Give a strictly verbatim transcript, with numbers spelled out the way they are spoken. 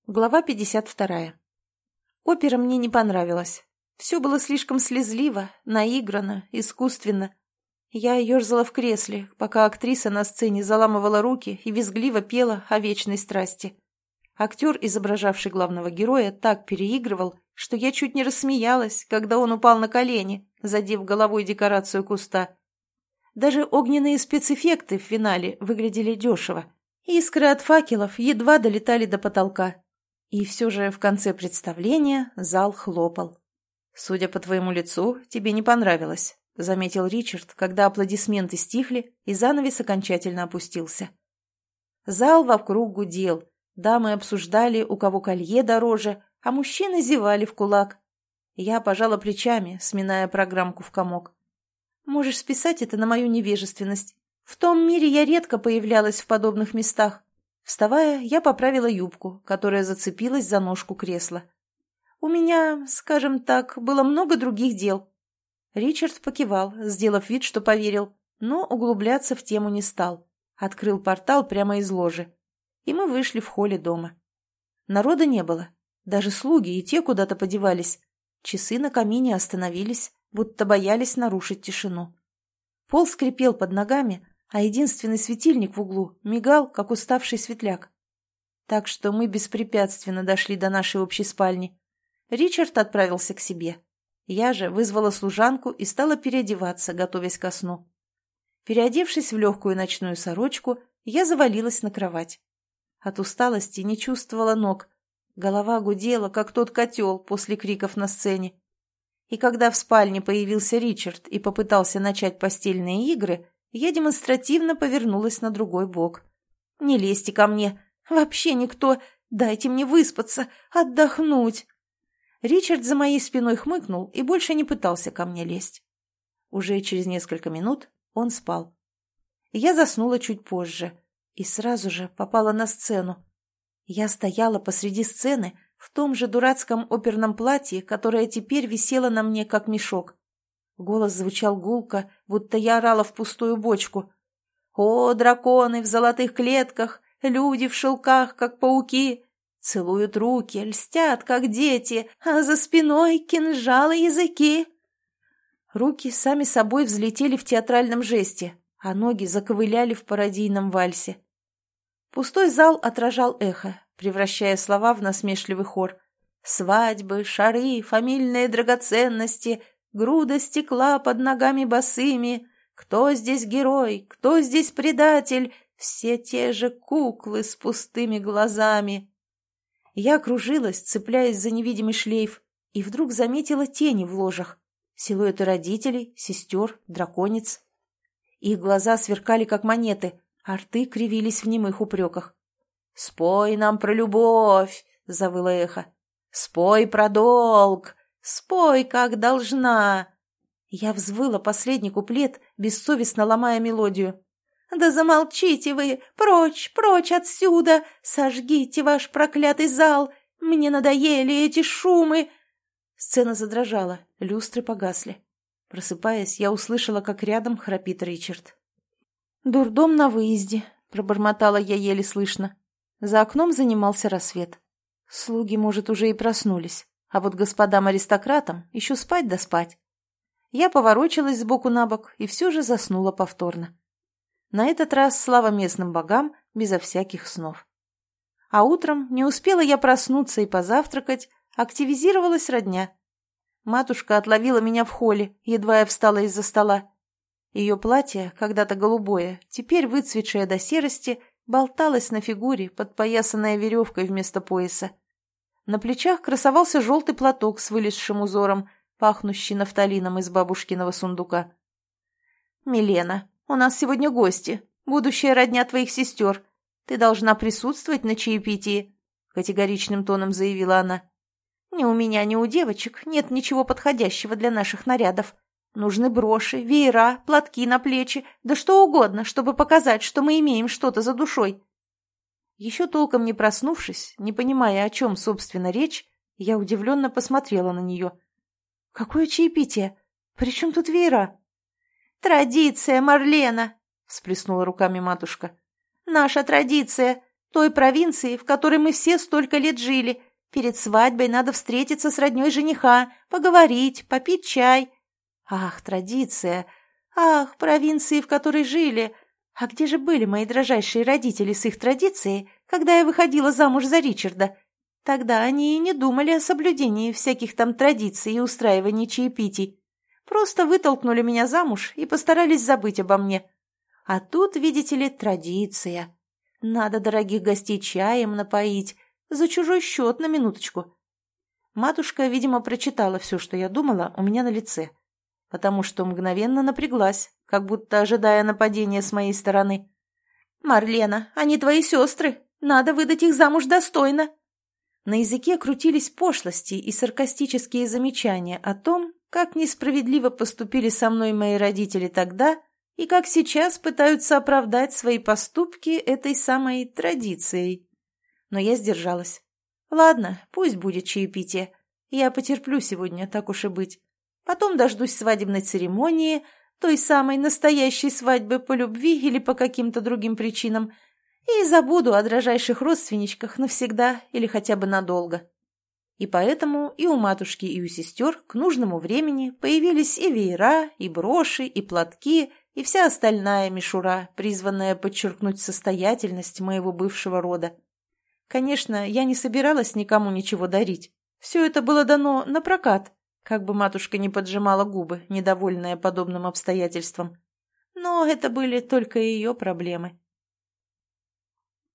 Глава пятьдесят вторая. Опера мне не понравилась. Все было слишком слезливо, наиграно, искусственно. Я ерзала в кресле, пока актриса на сцене заламывала руки и визгливо пела о вечной страсти. Актер, изображавший главного героя, так переигрывал, что я чуть не рассмеялась, когда он упал на колени, задев головой декорацию куста. Даже огненные спецэффекты в финале выглядели дешево. Искры от факелов едва долетали до потолка. И все же в конце представления зал хлопал. «Судя по твоему лицу, тебе не понравилось», — заметил Ричард, когда аплодисменты стихли и занавес окончательно опустился. Зал вокруг гудел, дамы обсуждали, у кого колье дороже, а мужчины зевали в кулак. Я пожала плечами, сминая программку в комок. «Можешь списать это на мою невежественность. В том мире я редко появлялась в подобных местах». Вставая, я поправила юбку, которая зацепилась за ножку кресла. «У меня, скажем так, было много других дел». Ричард покивал, сделав вид, что поверил, но углубляться в тему не стал. Открыл портал прямо из ложи. И мы вышли в холле дома. Народа не было. Даже слуги и те куда-то подевались. Часы на камине остановились, будто боялись нарушить тишину. Пол скрипел под ногами, а единственный светильник в углу мигал, как уставший светляк. Так что мы беспрепятственно дошли до нашей общей спальни. Ричард отправился к себе. Я же вызвала служанку и стала переодеваться, готовясь ко сну. Переодевшись в легкую ночную сорочку, я завалилась на кровать. От усталости не чувствовала ног. Голова гудела, как тот котел после криков на сцене. И когда в спальне появился Ричард и попытался начать постельные игры, я демонстративно повернулась на другой бок. «Не лезьте ко мне! Вообще никто! Дайте мне выспаться, отдохнуть!» Ричард за моей спиной хмыкнул и больше не пытался ко мне лезть. Уже через несколько минут он спал. Я заснула чуть позже и сразу же попала на сцену. Я стояла посреди сцены в том же дурацком оперном платье, которое теперь висело на мне, как мешок. Голос звучал гулко, будто я орала в пустую бочку. «О, драконы в золотых клетках, люди в шелках, как пауки, целуют руки, льстят, как дети, а за спиной кинжалы языки». Руки сами собой взлетели в театральном жесте, а ноги заковыляли в пародийном вальсе. Пустой зал отражал эхо, превращая слова в насмешливый хор. «Свадьбы, шары, фамильные драгоценности, груда стекла под ногами босыми. Кто здесь герой, кто здесь предатель? Все те же куклы с пустыми глазами». Я кружилась, цепляясь за невидимый шлейф, и вдруг заметила тени в ложах. Силуэты родителей, сестер, драконец. Их глаза сверкали, как монеты, а рты кривились в немых упреках. «Спой нам про любовь!» — завыло эхо. «Спой про долг! Спой, как должна!» Я взвыла последний куплет, бессовестно ломая мелодию. «Да замолчите вы! Прочь, прочь отсюда! Сожгите ваш проклятый зал! Мне надоели эти шумы!» Сцена задрожала, люстры погасли. Просыпаясь, я услышала, как рядом храпит Ричард. «Дурдом на выезде», — пробормотала я еле слышно. За окном занимался рассвет. Слуги, может, уже и проснулись, а вот господам-аристократам еще спать да спать. Я поворочилась сбоку на бок и все же заснула повторно. На этот раз слава местным богам, безо всяких снов. А утром не успела я проснуться и позавтракать, активизировалась родня. Матушка отловила меня в холле, едва я встала из-за стола. Ее платье, когда-то голубое, теперь выцветшее до серости, болталось на фигуре, подпоясанное веревкой вместо пояса. На плечах красовался желтый платок с вылезшим узором, пахнущий нафталином из бабушкиного сундука. «Милена, у нас сегодня гости, будущая родня твоих сестер. Ты должна присутствовать на чаепитии», — категоричным тоном заявила она. «Ни у меня, ни у девочек нет ничего подходящего для наших нарядов. Нужны броши, веера, платки на плечи, да что угодно, чтобы показать, что мы имеем что-то за душой». Еще толком не проснувшись, не понимая, о чем, собственно, речь, я удивленно посмотрела на нее. «Какое чаепитие? При чем тут веера?» «Традиция, Марлена!» — всплеснула руками матушка. «Наша традиция. Той провинции, в которой мы все столько лет жили. Перед свадьбой надо встретиться с роднёй жениха, поговорить, попить чай. Ах, традиция! Ах, провинции, в которой жили! А где же были мои дрожайшие родители с их традицией, когда я выходила замуж за Ричарда? Тогда они и не думали о соблюдении всяких там традиций и устраивании чаепитий. Просто вытолкнули меня замуж и постарались забыть обо мне. А тут, видите ли, традиция. Надо дорогих гостей чаем напоить, за чужой счет на минуточку. Матушка, видимо, прочитала все, что я думала, у меня на лице, потому что мгновенно напряглась, как будто ожидая нападения с моей стороны. «Марлена, они твои сестры, надо выдать их замуж достойно». На языке крутились пошлости и саркастические замечания о том, как несправедливо поступили со мной мои родители тогда и как сейчас пытаются оправдать свои поступки этой самой традицией. Но я сдержалась. Ладно, пусть будет чаепитие. Я потерплю сегодня, так уж и быть. Потом дождусь свадебной церемонии, той самой настоящей свадьбы по любви или по каким-то другим причинам, и забуду о дрожайших родственничках навсегда или хотя бы надолго. И поэтому и у матушки, и у сестер к нужному времени появились и веера, и броши, и платки, и вся остальная мишура, призванная подчеркнуть состоятельность моего бывшего рода. Конечно, я не собиралась никому ничего дарить. Все это было дано на прокат, как бы матушка не поджимала губы, недовольная подобным обстоятельством. Но это были только ее проблемы.